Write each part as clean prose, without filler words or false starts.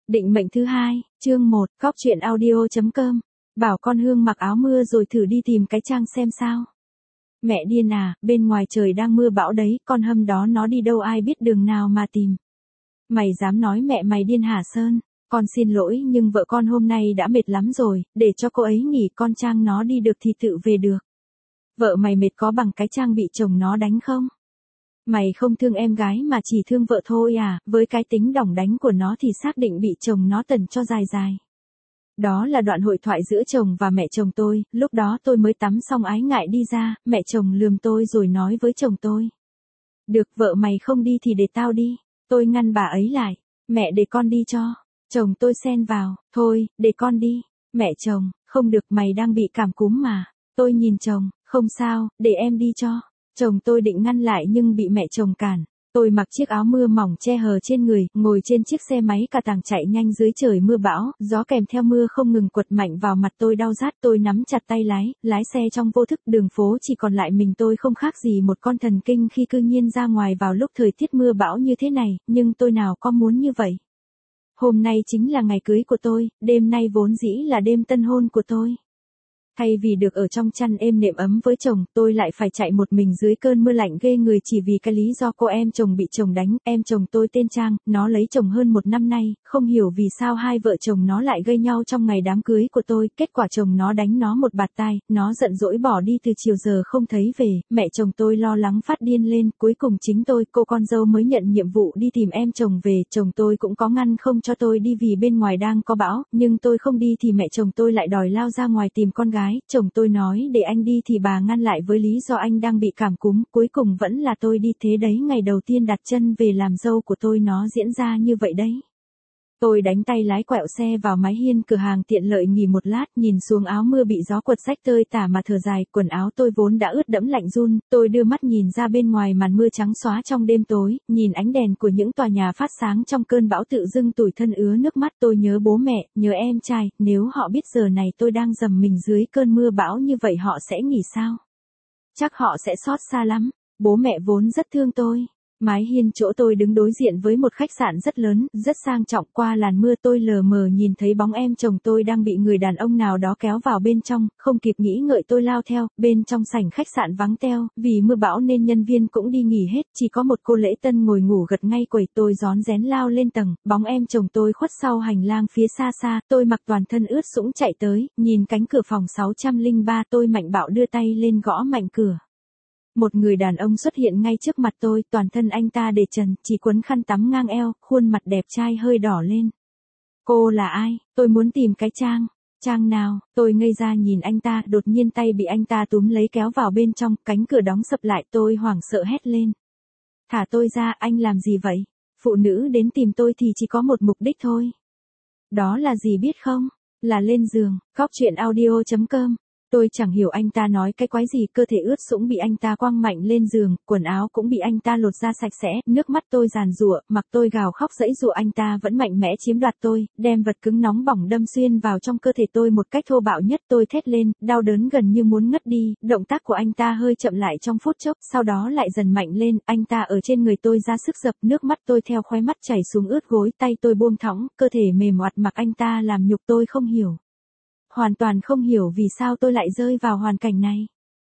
Định mệnh thứ 2, chương 1, Cóc truyện audio.com. Bảo con Hương mặc áo mưa rồi thử đi tìm cái trang xem sao. Mẹ điên à, bên ngoài trời đang mưa bão đấy, con Hâm đó nó đi đâu ai biết đường nào mà tìm. Mày dám nói mẹ mày điên hả Sơn? Con xin lỗi nhưng vợ con hôm nay đã mệt lắm rồi, để cho cô ấy nghỉ, con Trang nó đi được thì tự về được. Vợ mày mệt có bằng cái Trang bị chồng nó đánh không? Mày không thương em gái mà chỉ thương vợ thôi à, với cái tính đỏng đánh của nó thì xác định bị chồng nó tần cho dài dài. Đó là đoạn hội thoại giữa chồng và mẹ chồng tôi, lúc đó tôi mới tắm xong ái ngại đi ra, mẹ chồng lườm tôi rồi nói với chồng tôi. Được, vợ mày không đi thì để tao đi. Tôi ngăn bà ấy lại, mẹ để con đi cho. Chồng tôi xen vào, thôi, để con đi. Mẹ chồng, không được, mày đang bị cảm cúm mà. Tôi nhìn chồng, không sao, để em đi cho. Chồng tôi định ngăn lại nhưng bị mẹ chồng cản. Tôi mặc chiếc áo mưa mỏng che hờ trên người, ngồi trên chiếc xe máy cà tàng chạy nhanh dưới trời mưa bão, gió kèm theo mưa không ngừng quật mạnh vào mặt tôi đau rát. Tôi nắm chặt tay lái xe trong vô thức, đường phố chỉ còn lại mình tôi không khác gì một con thần kinh khi cư nhiên ra ngoài vào lúc thời tiết mưa bão như thế này, nhưng tôi nào có muốn như vậy. Hôm nay chính là ngày cưới của tôi, đêm nay vốn dĩ là đêm tân hôn của tôi. Thay vì được ở trong chăn êm nệm ấm với chồng, tôi lại phải chạy một mình dưới cơn mưa lạnh ghê người chỉ vì cái lý do cô em chồng bị chồng đánh. Em chồng tôi tên Trang, nó lấy chồng hơn 1 năm nay, không hiểu vì sao hai vợ chồng nó lại gây nhau trong ngày đám cưới của tôi. Kết quả chồng nó đánh nó một bạt tai, nó giận dỗi bỏ đi từ chiều giờ không thấy về. Mẹ chồng tôi lo lắng phát điên lên, cuối cùng chính tôi, cô con dâu mới nhận nhiệm vụ đi tìm em chồng về. Chồng tôi cũng có ngăn không cho tôi đi vì bên ngoài đang có bão, nhưng tôi không đi thì mẹ chồng tôi lại đòi lao ra ngoài tìm con gái. Chồng tôi nói để anh đi thì bà ngăn lại với lý do anh đang bị cảm cúm, cuối cùng vẫn là tôi đi. Thế đấy, ngày đầu tiên đặt chân về làm dâu của tôi nó diễn ra như vậy đấy. Tôi đánh tay lái quẹo xe vào mái hiên cửa hàng tiện lợi nghỉ một lát, nhìn xuống áo mưa bị gió quật rách tơi tả mà thở dài, quần áo tôi vốn đã ướt đẫm lạnh run. Tôi đưa mắt nhìn ra bên ngoài màn mưa trắng xóa trong đêm tối, nhìn ánh đèn của những tòa nhà phát sáng trong cơn bão, tự dưng tủi thân ứa nước mắt. Tôi nhớ bố mẹ, nhớ em trai, nếu họ biết giờ này tôi đang dầm mình dưới cơn mưa bão như vậy họ sẽ nghĩ sao? Chắc họ sẽ xót xa lắm. Bố mẹ vốn rất thương tôi. Mái hiên chỗ tôi đứng đối diện với một khách sạn rất lớn, rất sang trọng. Qua làn mưa tôi lờ mờ nhìn thấy bóng em chồng tôi đang bị người đàn ông nào đó kéo vào bên trong, không kịp nghĩ ngợi tôi lao theo. Bên trong sảnh khách sạn vắng teo, vì mưa bão nên nhân viên cũng đi nghỉ hết, chỉ có một cô lễ tân ngồi ngủ gật ngay quầy. Tôi rón rén lao lên tầng, bóng em chồng tôi khuất sau hành lang phía xa xa. Tôi mặc toàn thân ướt sũng chạy tới, nhìn cánh cửa phòng 603, tôi mạnh bạo đưa tay lên gõ mạnh cửa. Một người đàn ông xuất hiện ngay trước mặt tôi, toàn thân anh ta để trần, chỉ quấn khăn tắm ngang eo, khuôn mặt đẹp trai hơi đỏ lên. Cô là ai? Tôi muốn tìm cái Trang. Trang nào? Tôi ngây ra nhìn anh ta, đột nhiên tay bị anh ta túm lấy kéo vào bên trong, cánh cửa đóng sập lại, tôi hoảng sợ hét lên. Thả tôi ra, anh làm gì vậy? Phụ nữ đến tìm tôi thì chỉ có một mục đích thôi. Đó là gì biết không? Là lên giường. Cóc truyện audio.com. Tôi chẳng hiểu anh ta nói cái quái gì, cơ thể ướt sũng bị anh ta quăng mạnh lên giường, quần áo cũng bị anh ta lột ra sạch sẽ, nước mắt tôi giàn giụa, mặc tôi gào khóc giãy giụa, anh ta vẫn mạnh mẽ chiếm đoạt tôi, đem vật cứng nóng bỏng đâm xuyên vào trong cơ thể tôi một cách thô bạo nhất. Tôi thét lên, đau đớn gần như muốn ngất đi. Động tác của anh ta hơi chậm lại trong phút chốc, sau đó lại dần mạnh lên. Anh ta ở trên người tôi ra sức dập, nước mắt tôi theo khóe mắt chảy xuống ướt gối, tay tôi buông thõng, cơ thể mềm oặt mặc anh ta làm nhục. Tôi không hiểu. Hoàn toàn không hiểu vì sao tôi lại rơi vào hoàn cảnh này.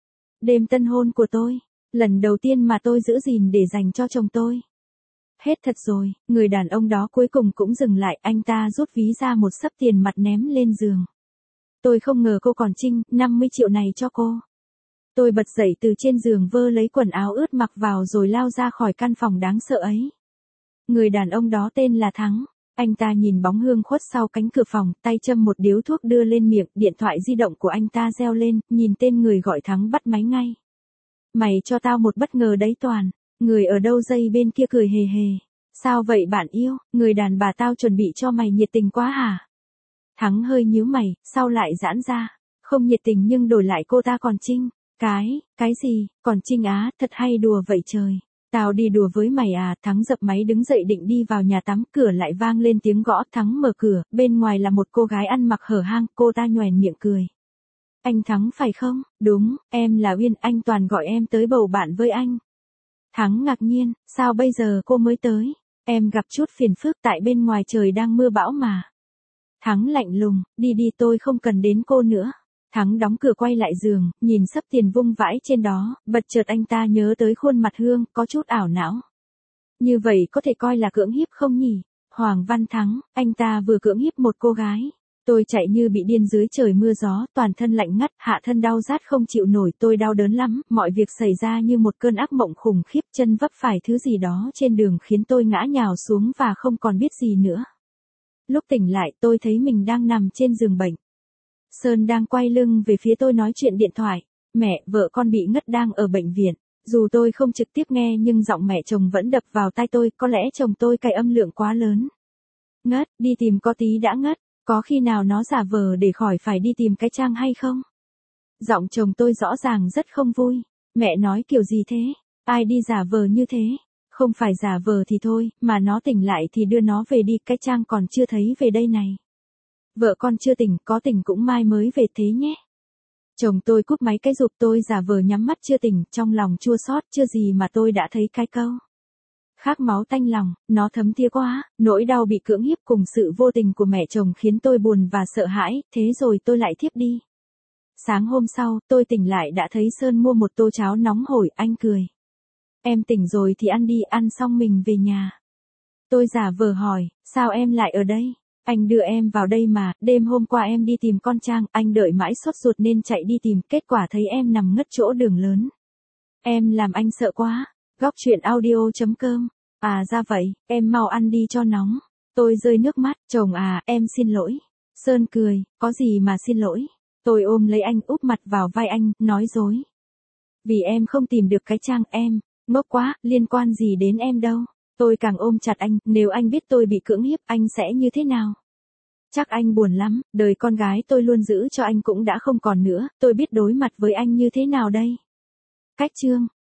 Đêm tân hôn của tôi, lần đầu tiên mà tôi giữ gìn để dành cho chồng tôi. Hết thật rồi, người đàn ông đó cuối cùng cũng dừng lại, anh ta rút ví ra một xấp tiền mặt ném lên giường. Tôi không ngờ cô còn trinh, 50 triệu này cho cô. Tôi bật dậy từ trên giường, vơ lấy quần áo ướt mặc vào rồi lao ra khỏi căn phòng đáng sợ ấy. Người đàn ông đó tên là Thắng. Anh ta nhìn bóng Hương khuất sau cánh cửa phòng, tay châm một điếu thuốc đưa lên miệng, điện thoại di động của anh ta reo lên, nhìn tên người gọi Thắng bắt máy ngay. Mày cho tao một bất ngờ đấy Toàn. Người ở đâu dây bên kia cười hề hề. Sao vậy bạn yêu, người đàn bà tao chuẩn bị cho mày nhiệt tình quá hả? Thắng hơi nhíu mày, sau lại giãn ra. Không nhiệt tình nhưng đổi lại cô ta còn trinh. Cái gì, còn trinh á, thật hay đùa vậy trời. Tao đi đùa với mày à? Thắng dập máy đứng dậy định đi vào nhà tắm, cửa lại vang lên tiếng gõ. Thắng mở cửa, bên ngoài là một cô gái ăn mặc hở hang, cô ta nhoẻn miệng cười. Anh Thắng phải không? Đúng, em là Uyên, anh Toàn gọi em tới bầu bạn với anh. Thắng ngạc nhiên, sao bây giờ cô mới tới? Em gặp chút phiền phức tại bên ngoài trời đang mưa bão mà. Thắng lạnh lùng, đi đi tôi không cần đến cô nữa. Thắng đóng cửa quay lại giường, nhìn sấp tiền vung vãi trên đó, bật chợt anh ta nhớ tới khuôn mặt Hương, có chút ảo não. Như vậy có thể coi là cưỡng hiếp không nhỉ? Hoàng Văn Thắng, anh ta vừa cưỡng hiếp một cô gái. Tôi chạy như bị điên dưới trời mưa gió, toàn thân lạnh ngắt, hạ thân đau rát không chịu nổi, tôi đau đớn lắm, mọi việc xảy ra như một cơn ác mộng khủng khiếp, chân vấp phải thứ gì đó trên đường khiến tôi ngã nhào xuống và không còn biết gì nữa. Lúc tỉnh lại tôi thấy mình đang nằm trên giường bệnh. Sơn đang quay lưng về phía tôi nói chuyện điện thoại. Mẹ, vợ con bị ngất đang ở bệnh viện. Dù tôi không trực tiếp nghe nhưng giọng mẹ chồng vẫn đập vào tai tôi, có lẽ chồng tôi cài âm lượng quá lớn. Ngất, đi tìm có tí đã ngất, có khi nào nó giả vờ để khỏi phải đi tìm cái trang hay không? Giọng chồng tôi rõ ràng rất không vui. Mẹ nói kiểu gì thế? Ai đi giả vờ như thế? Không phải giả vờ thì thôi, mà nó tỉnh lại thì đưa nó về đi, cái trang còn chưa thấy về đây này. Vợ con chưa tỉnh, có tỉnh cũng mai mới về thế nhé. Chồng tôi cúp máy cái giục tôi giả vờ nhắm mắt chưa tỉnh, trong lòng chua xót, chưa gì mà tôi đã thấy cái câu. Khát máu tanh lòng, nó thấm thía quá, nỗi đau bị cưỡng hiếp cùng sự vô tình của mẹ chồng khiến tôi buồn và sợ hãi, thế rồi tôi lại thiếp đi. Sáng hôm sau, tôi tỉnh lại đã thấy Sơn mua một tô cháo nóng hổi, anh cười. Em tỉnh rồi thì ăn đi, ăn xong mình về nhà. Tôi giả vờ hỏi, sao em lại ở đây? Anh đưa em vào đây mà, đêm hôm qua em đi tìm con Trang, anh đợi mãi sốt ruột nên chạy đi tìm, kết quả thấy em nằm ngất chỗ đường lớn. Em làm anh sợ quá. Góc chuyện audio.com. À ra vậy, em mau ăn đi cho nóng. Tôi rơi nước mắt, chồng à, em xin lỗi. Sơn cười, có gì mà xin lỗi. Tôi ôm lấy anh úp mặt vào vai anh, nói dối. Vì em không tìm được cái Trang em, ngốc quá, liên quan gì đến em đâu. Tôi càng ôm chặt anh, nếu anh biết tôi bị cưỡng hiếp, anh sẽ như thế nào? Chắc anh buồn lắm, đời con gái tôi luôn giữ cho anh cũng đã không còn nữa, tôi biết đối mặt với anh như thế nào đây? Cách chương